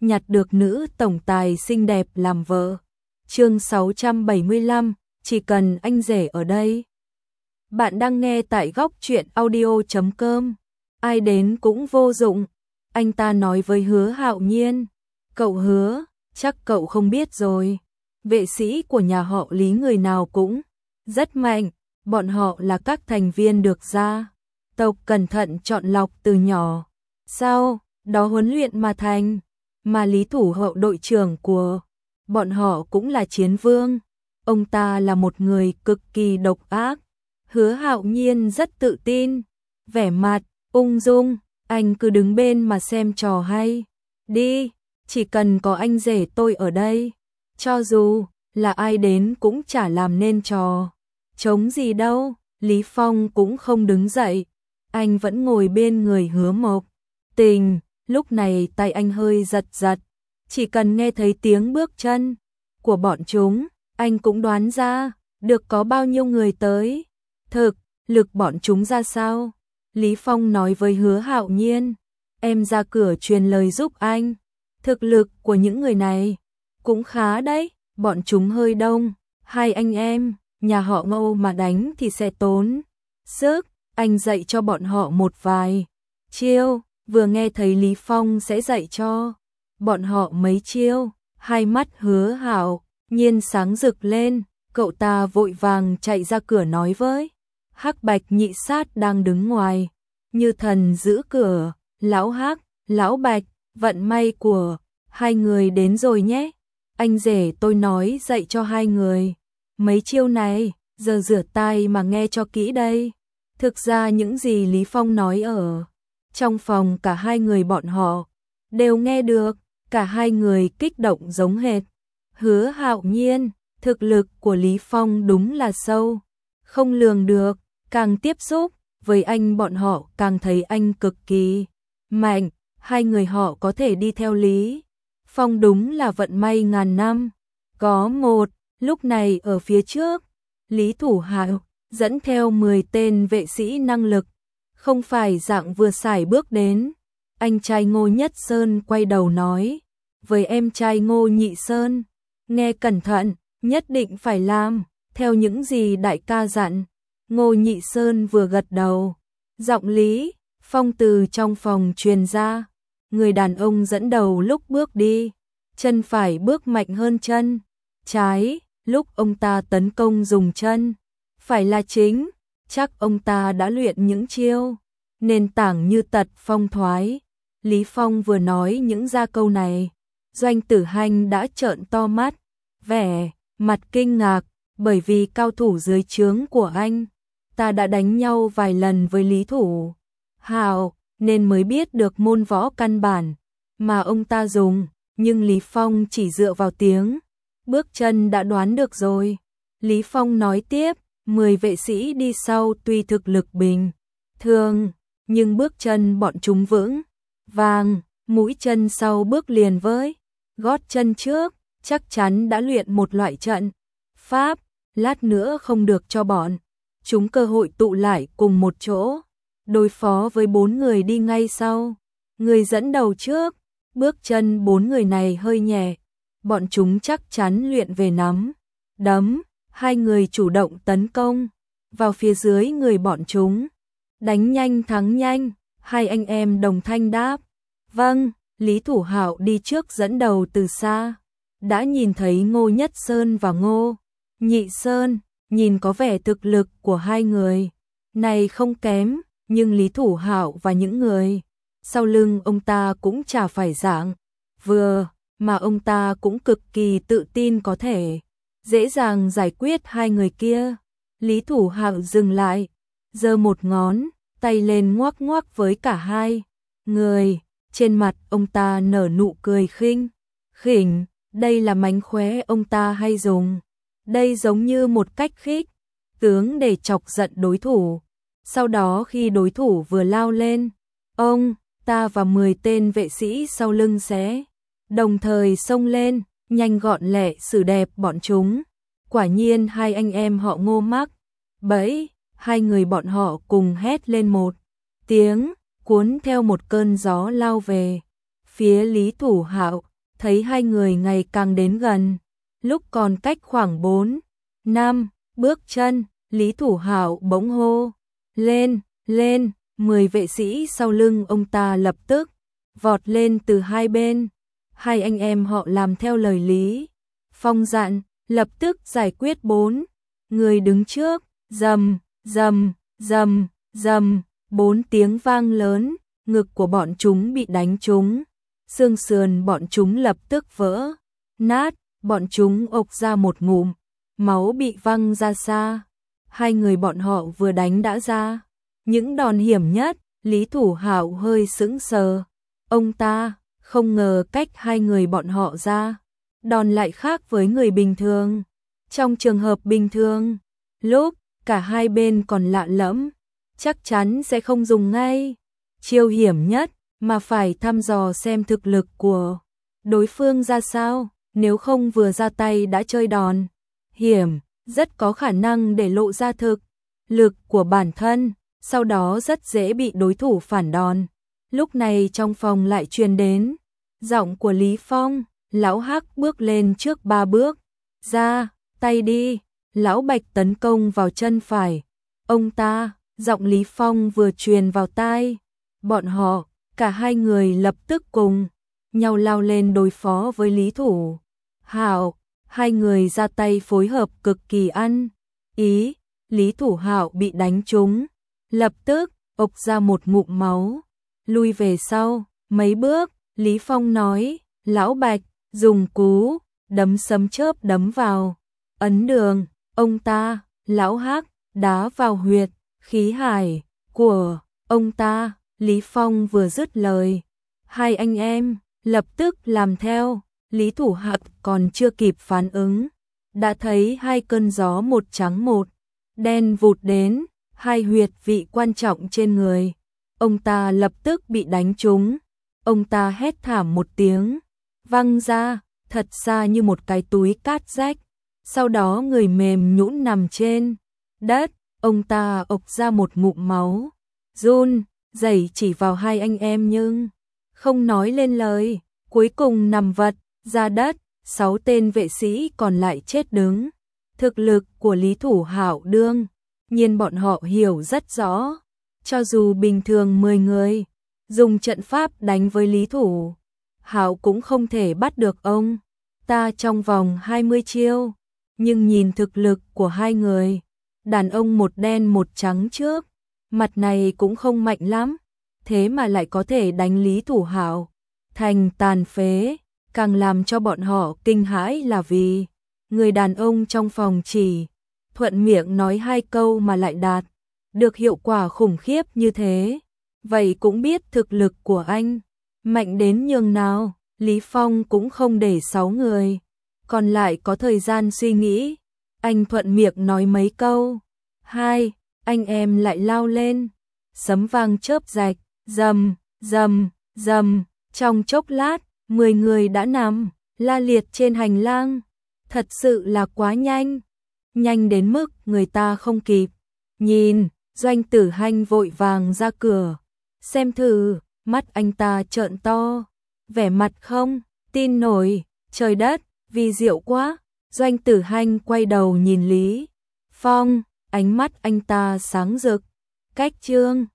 nhặt được nữ tổng tài xinh đẹp làm vợ. Chương 675, chỉ cần anh rể ở đây. Bạn đang nghe tại góc truyện audio.com. Ai đến cũng vô dụng, anh ta nói với Hứa Hạo Nhiên. Cậu Hứa, chắc cậu không biết rồi. Vệ sĩ của nhà họ Lý người nào cũng rất mạnh, bọn họ là các thành viên được gia tộc cẩn thận chọn lọc từ nhỏ. Sau đó huấn luyện mà thành, mà Lý Thủ Hậu đội trưởng của bọn họ cũng là chiến vương. Ông ta là một người cực kỳ độc ác. Hứa Hạo Nhiên rất tự tin, vẻ mặt ung dung, anh cứ đứng bên mà xem trò hay. Đi, chỉ cần có anh rể tôi ở đây, cho dù là ai đến cũng chả làm nên trò chống gì đâu. Lý Phong cũng không đứng dậy, anh vẫn ngồi bên người Hứa Mộc Tình. Lúc này tay anh hơi giật giật, chỉ cần nghe thấy tiếng bước chân của bọn chúng, anh cũng đoán ra được có bao nhiêu người tới. Thực lực bọn chúng ra sao? Lý Phong nói với Hứa Hạo Nhiên, em ra cửa truyền lời giúp anh. Thực lực của những người này cũng khá đấy, bọn chúng hơi đông, hai anh em nhà họ Ngô mà đánh thì sẽ tốn sức, anh dạy cho bọn họ một vài chiêu. Vừa nghe thấy Lý Phong sẽ dạy cho bọn họ mấy chiêu, hai mắt Hứa Hạo Nhiên sáng rực lên, cậu ta vội vàng chạy ra cửa nói với Hắc Bạch Nhị Sát đang đứng ngoài như thần giữ cửa, lão Hắc, lão Bạch, vận may của hai người đến rồi nhé. Anh rể tôi nói dạy cho hai người mấy chiêu này, giờ rửa tai mà nghe cho kỹ đây. Thực ra những gì Lý Phong nói ở trong phòng cả hai người bọn họ đều nghe được, cả hai người kích động giống hệt. Hứa Hạo Nhiên, thực lực của Lý Phong đúng là sâu không lường được, càng tiếp xúc với anh bọn họ càng thấy anh cực kỳ mạnh. Hai người họ có thể đi theo Lý Phong đúng là vận may ngàn năm có một. Lúc này ở phía trước, Lý Thủ Hạo dẫn theo 10 tên vệ sĩ năng lực, không phải dạng vừa xài bước đến. Anh trai Ngô Nhất Sơn quay đầu nói với em trai Ngô Nhị Sơn, nghe cẩn thận, nhất định phải làm theo những gì đại ca dặn. Ngô Nhị Sơn vừa gật đầu, giọng Lý Phong từ trong phòng truyền ra. Người đàn ông dẫn đầu lúc bước đi, chân phải bước mạnh hơn chân trái, lúc ông ta tấn công dùng chân phải là chính, chắc ông ta đã luyện những chiêu nền tảng như tật phong thoái. Lý Phong vừa nói những ra câu này, Doanh Tử Hanh đã trợn to mắt, vẻ mặt kinh ngạc, bởi vì cao thủ dưới trướng của anh ta đã đánh nhau vài lần với Lý Thủ Hạo nên mới biết được môn võ căn bản mà ông ta dùng, nhưng Lý Phong chỉ dựa vào tiếng bước chân đã đoán được rồi. Lý Phong nói tiếp, 10 vệ sĩ đi sau tuy thực lực bình thường, nhưng bước chân bọn chúng vững vàng, mũi chân sau bước liền với gót chân trước, chắc chắn đã luyện một loại trận pháp, lát nữa không được cho bọn chúng cơ hội tụ lại cùng một chỗ, đối phó với 4 người đi ngay sau. Người dẫn đầu trước, bước chân 4 người này hơi nhẹ, bọn chúng chắc chắn luyện về nắm đấm. Hai người chủ động tấn công vào phía dưới người bọn chúng, đánh nhanh thắng nhanh. Hai anh em đồng thanh đáp vâng. Lý Thủ Hạo đi trước dẫn đầu từ xa, đã nhìn thấy Ngô Nhất Sơn và Ngô Nhị Sơn, nhìn có vẻ thực lực của hai người này không kém, nhưng Lý Thủ Hạo và những người sau lưng ông ta cũng chả phải dạng vừa, mà ông ta cũng cực kỳ tự tin có thể dễ dàng giải quyết hai người kia. Lý Thủ Hạo dừng lại, giơ một ngón tay lên ngoắc ngoắc với cả hai người, trên mặt ông ta nở nụ cười khỉnh, đây là mánh khóe ông ta hay dùng. Đây giống như một cách khích tướng để chọc giận đối thủ. Sau đó khi đối thủ vừa lao lên, ông ta và 10 tên vệ sĩ sau lưng sẽ đồng thời xông lên, nhanh gọn lẹ xử đẹp bọn chúng. Quả nhiên hai anh em họ Ngô mắc bẫy, hai người bọn họ cùng hét lên một tiếng, cuốn theo một cơn gió lao về phía Lý Thủ Hạo. thấy hai người ngày càng đến gần, lúc còn cách khoảng 4, 5 bước chân, Lý Thủ Hạo bỗng hô, lên, lên, 10 vệ sĩ sau lưng ông ta lập tức vọt lên từ hai bên. Hai anh em họ làm theo lời Lý Phong dặn, lập tức giải quyết 4 người đứng trước, rầm, rầm, rầm, rầm, 4 tiếng vang lớn, ngực của bọn chúng bị đánh trúng, xương sườn bọn chúng lập tức vỡ nát, bọn chúng ộc ra một ngụm, máu bị văng ra xa. Hai người bọn họ vừa đánh đã ra những đòn hiểm nhất, Lý Thủ Hạo hơi sững sờ. Ông ta không ngờ cách hai người bọn họ ra đòn lại khác với người bình thường. Trong trường hợp bình thường, lúc cả hai bên còn lạ lẫm, chắc chắn sẽ không dùng ngay chiêu hiểm nhất, mà phải thăm dò xem thực lực của đối phương ra sao, nếu không vừa ra tay đã chơi đòn hiểm, rất có khả năng để lộ ra thực lực của bản thân, sau đó rất dễ bị đối thủ phản đòn. Lúc này trong phòng lại truyền đến giọng của Lý Phong, lão Hắc bước lên trước 3 bước, ra tay đi. Lão Bạch tấn công vào chân phải ông ta, giọng Lý Phong vừa truyền vào tai bọn họ, cả hai người lập tức cùng nhau lao lên đối phó với Lý Thủ Hạo. Hai người ra tay phối hợp cực kỳ ăn ý. Lý Thủ Hạo bị đánh trúng, lập tức ộc ra một ngụm máu, lui về sau mấy bước. Lý Phong nói, lão Bạch dùng cú đấm sấm chớp đấm vào ấn đường ông ta. Lão Hắc đá vào huyệt khí hải của ông ta. Lý Phong vừa dứt lời, hai anh em lập tức làm theo. Lý Thủ Hạo còn chưa kịp phản ứng, đã thấy hai cơn gió một trắng một đen vụt đến, hai huyệt vị quan trọng trên người ông ta lập tức bị đánh trúng. Ông ta hét thảm một tiếng, văng ra thật xa như một cái túi cát rách, sau đó người mềm nhũn nằm trên đất. Ông ta ộc ra một ngụm máu, run rẩy chỉ vào hai anh em nhưng không nói lên lời, cuối cùng nằm vật ra đất. 6 tên vệ sĩ còn lại chết đứng. Thực lực của Lý Thủ Hạo đương nhiên bọn họ hiểu rất rõ, cho dù bình thường 10 người dùng trận pháp đánh với Lý Thủ Hạo cũng không thể bắt được ông ta trong vòng 20 chiêu, nhưng nhìn thực lực của hai người đàn ông một đen một trắng trước mặt này cũng không mạnh lắm, thế mà lại có thể đánh Lý Thủ Hạo thành tàn phế. Càng làm cho bọn họ kinh hãi là vì người đàn ông trong phòng chỉ thuận miệng nói 2 câu mà lại đạt được hiệu quả khủng khiếp như thế. Vậy cũng biết thực lực của anh mạnh đến nhường nào. Lý Phong cũng không để 6 người còn lại có thời gian suy nghĩ, anh thuận miệng nói mấy câu, hai anh em lại lao lên, sấm vang chớp rạch, rầm rầm rầm, trong chốc lát 10 người đã nằm la liệt trên hành lang. Thật sự là quá nhanh, nhanh đến mức người ta không kịp nhìn. Doanh Tử Hanh vội vàng ra cửa xem thử, mắt anh ta trợn to, vẻ mặt không tin nổi. Trời đất, vì diệu quá. Doanh Tử Hanh quay đầu nhìn Lý Phong, ánh mắt anh ta sáng rực. Cách chương